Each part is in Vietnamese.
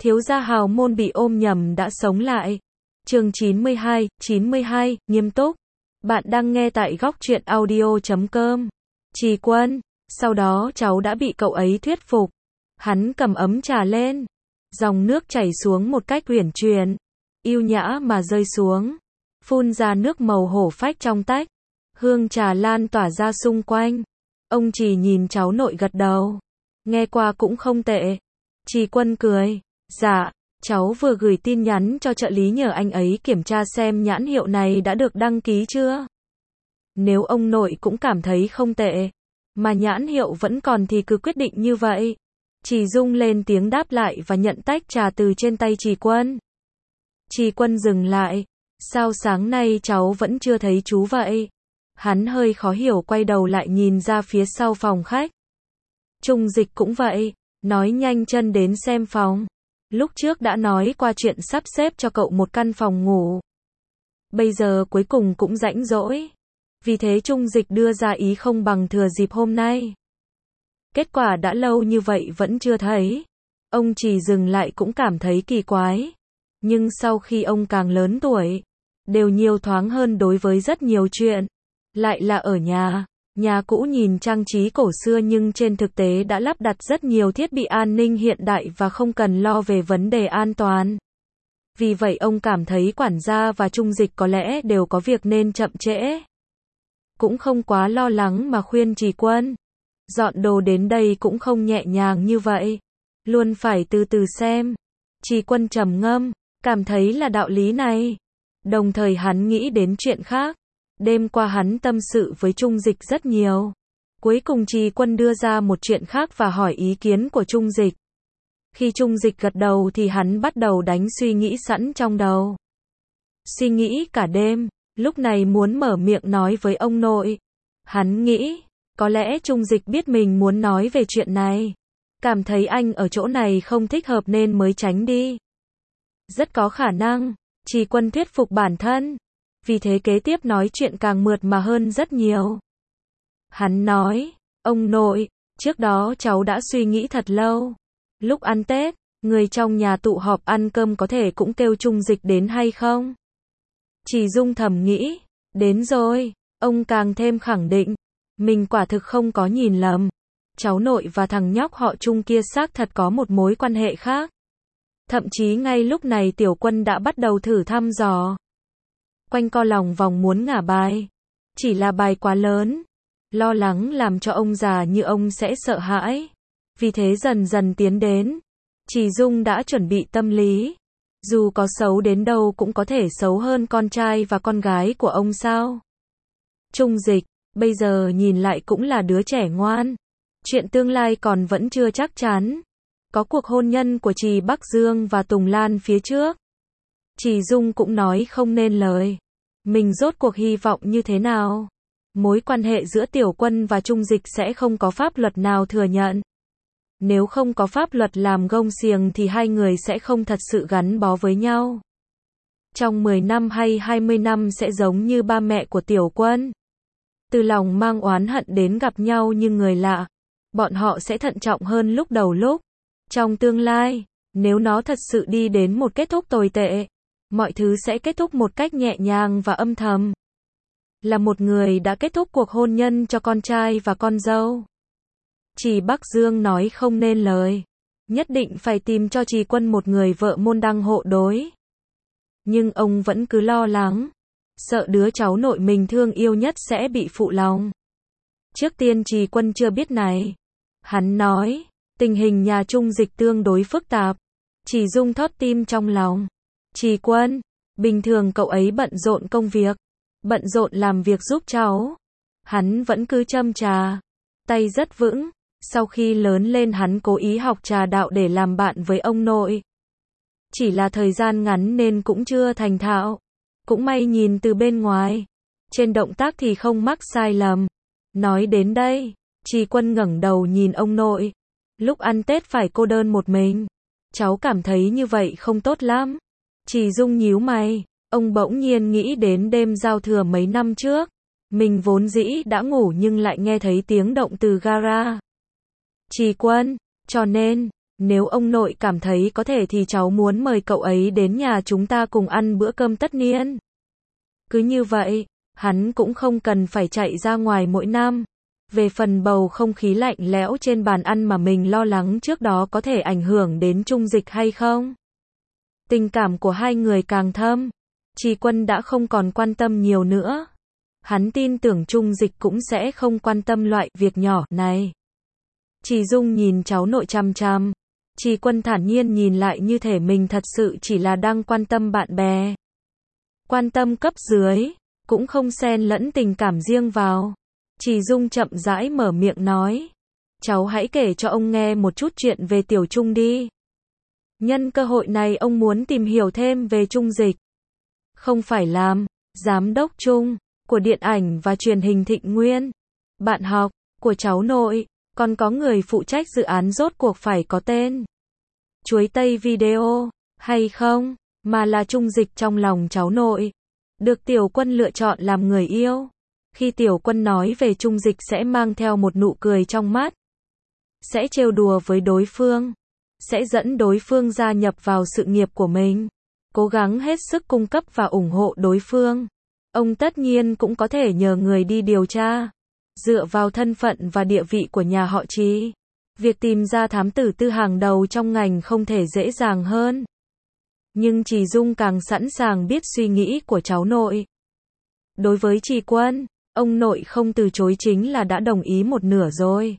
thiếu gia hào môn bị ôm nhầm đã sống lại. Chương 92, nghiêm túc. Bạn đang nghe tại góc truyện audio.com. Trì Quân, sau đó cháu đã bị cậu ấy thuyết phục. Hắn cầm ấm trà lên. Dòng nước chảy xuống một cách uyển chuyển, yêu nhã mà rơi xuống. Phun ra nước màu hổ phách trong tách. Hương trà lan tỏa ra xung quanh. Ông Trì nhìn cháu nội gật đầu. Nghe qua cũng không tệ. Trì Quân cười. Dạ, cháu vừa gửi tin nhắn cho trợ lý nhờ anh ấy kiểm tra xem nhãn hiệu này đã được đăng ký chưa. Nếu ông nội cũng cảm thấy không tệ, mà nhãn hiệu vẫn còn thì cứ quyết định như vậy. Trì Dung lên tiếng đáp lại và nhận tách trà từ trên tay Trì Quân. Trì Quân dừng lại. Sao sáng nay cháu vẫn chưa thấy chú vậy? Hắn hơi khó hiểu quay đầu lại nhìn ra phía sau phòng khách. Trung Dịch cũng vậy, nói nhanh chân đến xem phòng. Lúc trước đã nói qua chuyện sắp xếp cho cậu một căn phòng ngủ. Bây giờ cuối cùng cũng rãnh rỗi. Vì thế Trung Dịch đưa ra ý không bằng thừa dịp hôm nay. Kết quả đã lâu như vậy vẫn chưa thấy. Ông chỉ dừng lại cũng cảm thấy kỳ quái. Nhưng sau khi ông càng lớn tuổi, đều nhiều thoáng hơn đối với rất nhiều chuyện. Lại là ở nhà. Nhà cũ nhìn trang trí cổ xưa nhưng trên thực tế đã lắp đặt rất nhiều thiết bị an ninh hiện đại và không cần lo về vấn đề an toàn. Vì vậy ông cảm thấy quản gia và Trung Dịch có lẽ đều có việc nên chậm trễ. Cũng không quá lo lắng mà khuyên Trì Quân. Dọn đồ đến đây cũng không nhẹ nhàng như vậy. Luôn phải từ từ xem. Trì Quân trầm ngâm, cảm thấy là đạo lý này. Đồng thời hắn nghĩ đến chuyện khác. Đêm qua hắn tâm sự với Trung Dịch rất nhiều. Cuối cùng Trì Quân đưa ra một chuyện khác và hỏi ý kiến của Trung Dịch. Khi Trung Dịch gật đầu thì hắn bắt đầu đánh suy nghĩ sẵn trong đầu. Suy nghĩ cả đêm, lúc này muốn mở miệng nói với ông nội. Hắn nghĩ, có lẽ Trung Dịch biết mình muốn nói về chuyện này. Cảm thấy anh ở chỗ này không thích hợp nên mới tránh đi. Rất có khả năng, Trì Quân thuyết phục bản thân. Vì thế kế tiếp nói chuyện càng mượt mà hơn rất nhiều. Hắn nói, ông nội, trước đó cháu đã suy nghĩ thật lâu. Lúc ăn Tết, người trong nhà tụ họp ăn cơm có thể cũng kêu Trung Dịch đến hay không? Trì Dung thầm nghĩ, đến rồi, ông càng thêm khẳng định. Mình quả thực không có nhìn lầm. Cháu nội và thằng nhóc họ Trung kia xác thật có một mối quan hệ khác. Thậm chí ngay lúc này Tiểu Quân đã bắt đầu thử thăm dò. Quanh co lòng vòng muốn ngả bài. Chỉ là bài quá lớn. Lo lắng làm cho ông già như ông sẽ sợ hãi. Vì thế dần dần tiến đến. Trì Dung đã chuẩn bị tâm lý. Dù có xấu đến đâu cũng có thể xấu hơn con trai và con gái của ông sao. Trung Dịch, bây giờ nhìn lại cũng là đứa trẻ ngoan. Chuyện tương lai còn vẫn chưa chắc chắn. Có cuộc hôn nhân của Trì Bắc Dương và Tùng Lan phía trước. Trì Dung cũng nói không nên lời. Mình rốt cuộc hy vọng như thế nào? Mối quan hệ giữa Tiểu Quân và Trung Dịch sẽ không có pháp luật nào thừa nhận. Nếu không có pháp luật làm gông xiềng thì hai người sẽ không thật sự gắn bó với nhau. Trong 10 năm hay 20 năm sẽ giống như ba mẹ của Tiểu Quân. Từ lòng mang oán hận đến gặp nhau như người lạ. Bọn họ sẽ thận trọng hơn lúc đầu lúc. Trong tương lai, nếu nó thật sự đi đến một kết thúc tồi tệ, mọi thứ sẽ kết thúc một cách nhẹ nhàng và âm thầm. Là một người đã kết thúc cuộc hôn nhân cho con trai và con dâu. Trì Bắc Dương nói không nên lời. Nhất định phải tìm cho Trì Quân một người vợ môn đăng hộ đối. Nhưng ông vẫn cứ lo lắng. Sợ đứa cháu nội mình thương yêu nhất sẽ bị phụ lòng. Trước tiên Trì Quân chưa biết này. Hắn nói, tình hình nhà Trung Dịch tương đối phức tạp. Trì Dung thót tim trong lòng. Trì Quân, bình thường cậu ấy bận rộn công việc. Bận rộn làm việc giúp cháu. Hắn vẫn cứ châm trà. Tay rất vững. Sau khi lớn lên hắn cố ý học trà đạo để làm bạn với ông nội. Chỉ là thời gian ngắn nên cũng chưa thành thạo. Cũng may nhìn từ bên ngoài. Trên động tác thì không mắc sai lầm. Nói đến đây, Trì Quân ngẩng đầu nhìn ông nội. Lúc ăn Tết phải cô đơn một mình. Cháu cảm thấy như vậy không tốt lắm. Trì Dung nhíu mày. Ông bỗng nhiên nghĩ đến đêm giao thừa mấy năm trước. Mình vốn dĩ đã ngủ nhưng lại nghe thấy tiếng động từ gara. Trì Quân, cho nên, Nếu ông nội cảm thấy có thể thì cháu muốn mời cậu ấy đến nhà chúng ta cùng ăn bữa cơm tất niên. Cứ như vậy, hắn cũng không cần phải chạy ra ngoài mỗi năm. Về phần bầu không khí lạnh lẽo trên bàn ăn mà mình lo lắng trước đó có thể ảnh hưởng đến Trung Dịch hay không. Tình cảm của hai người càng thâm. Trì Quân đã không còn quan tâm nhiều nữa. Hắn tin tưởng Trung Dịch cũng sẽ không quan tâm loại việc nhỏ này. Trì Dung nhìn cháu nội chằm chằm. Trì Quân thản nhiên nhìn lại như thể mình thật sự chỉ là đang quan tâm bạn bè. Quan tâm cấp dưới, cũng không xen lẫn tình cảm riêng vào. Trì Dung chậm rãi mở miệng nói. Cháu hãy kể cho ông nghe một chút chuyện về Tiểu Trung đi. Nhân cơ hội này ông muốn tìm hiểu thêm về Trung Dịch. Không phải làm giám đốc chung của điện ảnh và truyền hình Thịnh Nguyên, bạn học của cháu nội, còn có người phụ trách dự án rốt cuộc phải có tên Chuối Tây Video, hay không, mà là Trung Dịch trong lòng cháu nội. Được Tiểu Quân lựa chọn làm người yêu. Khi Tiểu Quân nói về Trung Dịch sẽ mang theo một nụ cười trong mắt. Sẽ trêu đùa với đối phương. Sẽ dẫn đối phương gia nhập vào sự nghiệp của mình. Cố gắng hết sức cung cấp và ủng hộ đối phương. Ông tất nhiên cũng có thể nhờ người đi điều tra. Dựa vào thân phận và địa vị của nhà họ Trì, việc tìm ra thám tử tư hàng đầu trong ngành không thể dễ dàng hơn. Nhưng Trì Dung càng sẵn sàng biết suy nghĩ của cháu nội. Đối với Trì Quân, ông nội không từ chối chính là đã đồng ý một nửa rồi.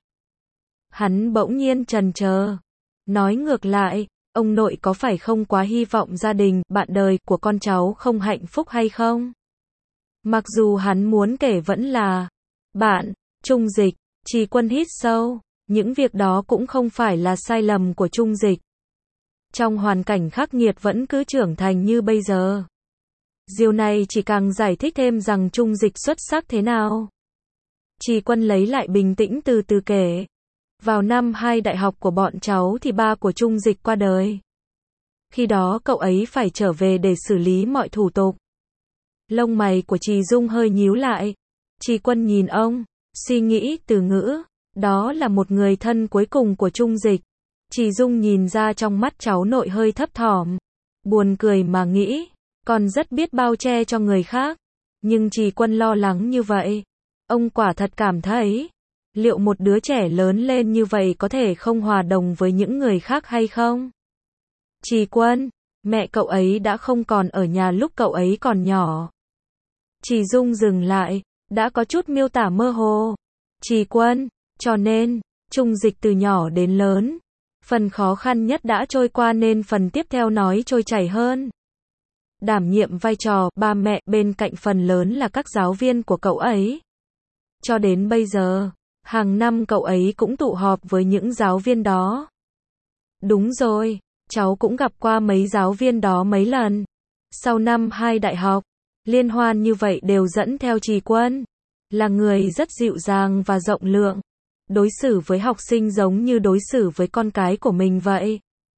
Hắn bỗng nhiên chần chờ. Nói ngược lại, ông nội có phải không quá hy vọng gia đình, bạn đời của con cháu không hạnh phúc hay không? Mặc dù hắn muốn kể vẫn là bạn, Trung Dịch. Trì Quân hít sâu. Những việc đó cũng không phải là sai lầm của Trung Dịch. Trong hoàn cảnh khắc nghiệt vẫn cứ trưởng thành như bây giờ. Điều này chỉ càng giải thích thêm rằng Trung Dịch xuất sắc thế nào. Trì Quân lấy lại bình tĩnh từ từ kể. Vào năm 2 đại học của bọn cháu thì ba của Trung Dịch qua đời. Khi đó cậu ấy phải trở về để xử lý mọi thủ tục. Lông mày của Trì Dung hơi nhíu lại. Trì Quân nhìn ông, suy nghĩ từ ngữ. Đó là một người thân cuối cùng của Trung Dịch. Trì Dung nhìn ra trong mắt cháu nội hơi thấp thỏm. Buồn cười mà nghĩ. Còn rất biết bao che cho người khác. Nhưng Trì Quân lo lắng như vậy. Ông quả thật cảm thấy. Liệu một đứa trẻ lớn lên như vậy có thể không hòa đồng với những người khác hay không? Trì Quân, mẹ cậu ấy đã không còn ở nhà lúc cậu ấy còn nhỏ. Trì Dung dừng lại, đã có chút miêu tả mơ hồ. Trì Quân, cho nên, Trung Dịch từ nhỏ đến lớn. Phần khó khăn nhất đã trôi qua nên phần tiếp theo nói trôi chảy hơn. Đảm nhiệm vai trò ba mẹ bên cạnh phần lớn là các giáo viên của cậu ấy. Cho đến bây giờ, hàng năm cậu ấy cũng tụ họp với những giáo viên đó. Đúng rồi, cháu cũng gặp qua mấy giáo viên đó mấy lần. Sau năm 2 đại học, liên hoan như vậy đều dẫn theo Trì Quân. Là người rất dịu dàng và rộng lượng. Đối xử với học sinh giống như đối xử với con cái của mình vậy.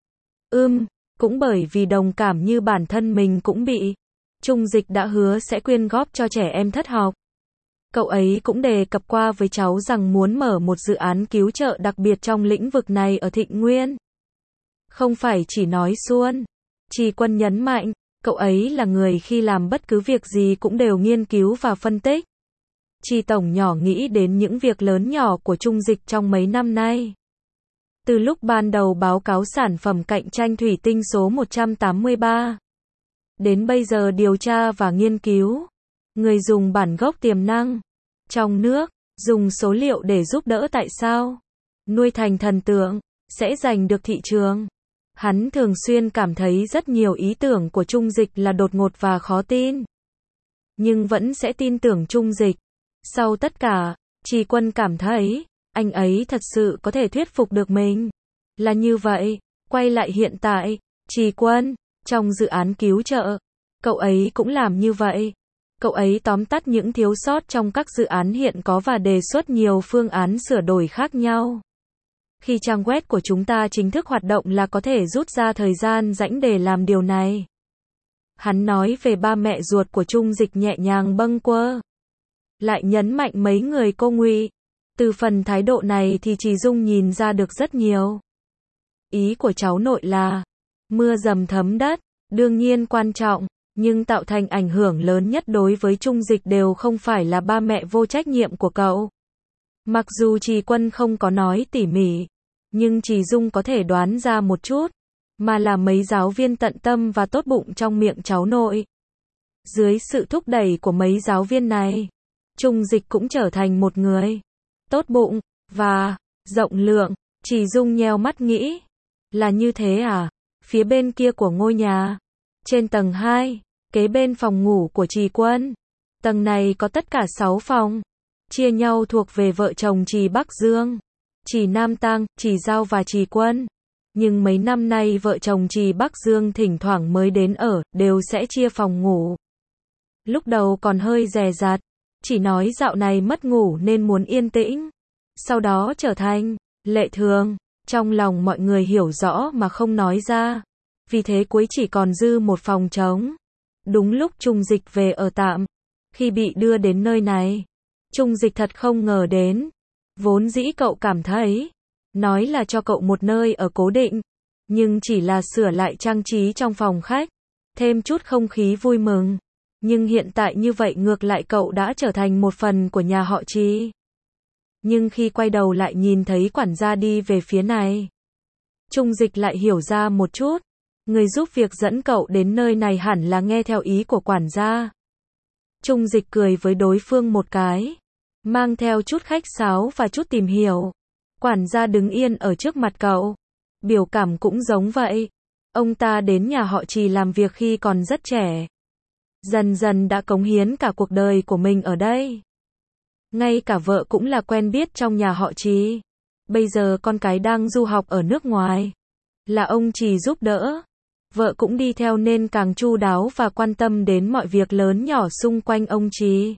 Cũng bởi vì đồng cảm như bản thân mình cũng bị. Trung Dịch đã hứa sẽ quyên góp cho trẻ em thất học. Cậu ấy cũng đề cập qua với cháu rằng muốn mở một dự án cứu trợ đặc biệt trong lĩnh vực này ở Thịnh Nguyên. Không phải chỉ nói suông. Trì Quân nhấn mạnh, cậu ấy là người khi làm bất cứ việc gì cũng đều nghiên cứu và phân tích. Trì Tổng nhỏ nghĩ đến những việc lớn nhỏ của Trung Dịch trong mấy năm nay. Từ lúc ban đầu báo cáo sản phẩm cạnh tranh thủy tinh số 183. Đến bây giờ điều tra và nghiên cứu. Người dùng bản gốc tiềm năng. Trong nước, dùng số liệu để giúp đỡ tại sao. Nuôi thành thần tượng, sẽ giành được thị trường. Hắn thường xuyên cảm thấy rất nhiều ý tưởng của Trung Dịch là đột ngột và khó tin. Nhưng vẫn sẽ tin tưởng Trung Dịch. Sau tất cả, Trì Quân cảm thấy, anh ấy thật sự có thể thuyết phục được mình. Là như vậy, quay lại hiện tại, Trì Quân, trong dự án cứu trợ, cậu ấy cũng làm như vậy. Cậu ấy tóm tắt những thiếu sót trong các dự án hiện có và đề xuất nhiều phương án sửa đổi khác nhau. Khi trang web của chúng ta chính thức hoạt động là có thể rút ra thời gian rảnh để làm điều này. Hắn nói về ba mẹ ruột của Trung Dịch nhẹ nhàng bâng quơ. Lại nhấn mạnh mấy người cô Ngụy. Từ phần thái độ này thì Trì Dung nhìn ra được rất nhiều. ý của cháu nội là mưa dầm thấm đất, đương nhiên quan trọng, nhưng tạo thành ảnh hưởng lớn nhất đối với Trung Dịch đều không phải là ba mẹ vô trách nhiệm của cậu. Mặc dù Trì Quân không có nói tỉ mỉ, nhưng Trì Dung có thể đoán ra một chút, mà là mấy giáo viên tận tâm và tốt bụng trong miệng cháu nội. Dưới sự thúc đẩy của mấy giáo viên này, Trung Dịch cũng trở thành một người tốt bụng và rộng lượng. Trì Dung nheo mắt nghĩ, là như thế à? Phía bên kia của ngôi nhà, trên tầng 2, kế bên phòng ngủ của Trì Quân. Tầng này có tất cả 6 phòng, chia nhau thuộc về vợ chồng Trì Bắc Dương, Trì Nam Tang, Trì Giao và Trì Quân. Nhưng mấy năm nay vợ chồng Trì Bắc Dương thỉnh thoảng mới đến ở, đều sẽ chia phòng ngủ. Lúc đầu còn hơi dè dặt, chỉ nói dạo này mất ngủ nên muốn yên tĩnh. Sau đó trở thành lệ thường, trong lòng mọi người hiểu rõ mà không nói ra. Vì thế cuối chỉ còn dư một phòng trống. Đúng lúc Trung Dịch về ở tạm, khi bị đưa đến nơi này, Trung Dịch thật không ngờ đến. Vốn dĩ cậu cảm thấy, nói là cho cậu một nơi ở cố định, nhưng chỉ là sửa lại trang trí trong phòng khách, thêm chút không khí vui mừng. Nhưng hiện tại như vậy ngược lại cậu đã trở thành một phần của nhà họ Trì. Nhưng khi quay đầu lại nhìn thấy quản gia đi về phía này, Trung Dịch lại hiểu ra một chút. Người giúp việc dẫn cậu đến nơi này hẳn là nghe theo ý của quản gia. Trung Dịch cười với đối phương một cái, mang theo chút khách sáo và chút tìm hiểu. Quản gia đứng yên ở trước mặt cậu, biểu cảm cũng giống vậy. Ông ta đến nhà họ Trì làm việc khi còn rất trẻ, dần dần đã cống hiến cả cuộc đời của mình ở đây. Ngay cả vợ cũng là quen biết trong nhà họ Trì. Bây giờ con cái đang du học ở nước ngoài, là ông Trì giúp đỡ. Vợ cũng đi theo nên càng chu đáo và quan tâm đến mọi việc lớn nhỏ xung quanh ông Trì.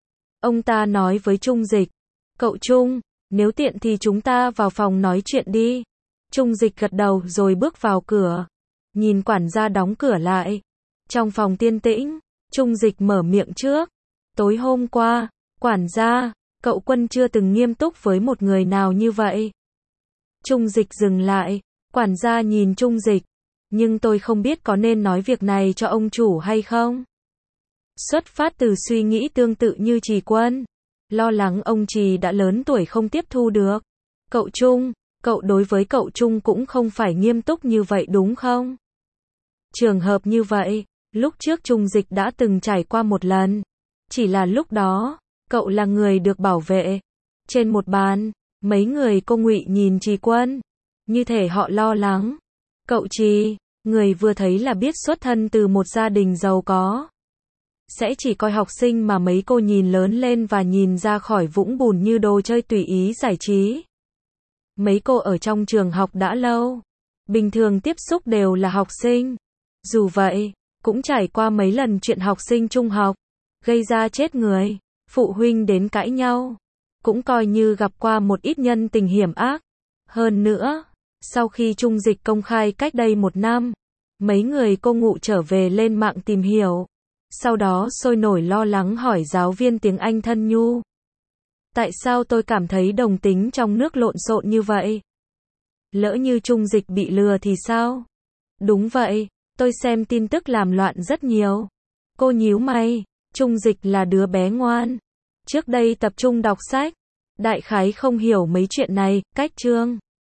Ông ta nói với Trung Dịch, cậu Trung, nếu tiện thì chúng ta vào phòng nói chuyện đi. Trung Dịch gật đầu rồi bước vào cửa, nhìn quản gia đóng cửa lại. Trong phòng tiên tĩnh, Trung Dịch mở miệng trước. Tối hôm qua, quản gia, cậu Quân chưa từng nghiêm túc với một người nào như vậy. Trung Dịch dừng lại, quản gia nhìn Trung Dịch, nhưng tôi không biết có nên nói việc này cho ông chủ hay không. Xuất phát từ suy nghĩ tương tự như Trì Quân, lo lắng ông Trì đã lớn tuổi không tiếp thu được. Cậu Trung, cậu đối với cậu Trung cũng không phải nghiêm túc như vậy đúng không? Trường hợp như vậy, lúc trước Trung Dịch đã từng trải qua một lần. Chỉ là lúc đó, cậu là người được bảo vệ. Trên một bàn, mấy người cô Ngụy nhìn Trì Quân, như thể họ lo lắng. Cậu Trì, người vừa thấy là biết xuất thân từ một gia đình giàu có. Sẽ chỉ coi học sinh mà mấy cô nhìn lớn lên và nhìn ra khỏi vũng bùn như đồ chơi tùy ý giải trí. Mấy cô ở trong trường học đã lâu, bình thường tiếp xúc đều là học sinh. Dù vậy, cũng trải qua mấy lần chuyện học sinh trung học, gây ra chết người, phụ huynh đến cãi nhau. Cũng coi như gặp qua một ít nhân tình hiểm ác. Hơn nữa, sau khi Trung Dịch công khai cách đây 1 năm, mấy người cô Ngụ trở về lên mạng tìm hiểu. Sau đó sôi nổi lo lắng hỏi giáo viên tiếng Anh thân nhu. Tại sao tôi cảm thấy đồng tính trong nước lộn xộn như vậy? Lỡ như Trung Dịch bị lừa thì sao? Đúng vậy, tôi xem tin tức làm loạn rất nhiều. Cô nhíu mày, Trung Dịch là đứa bé ngoan. Trước đây tập trung đọc sách, đại khái không hiểu mấy chuyện này, cách chương.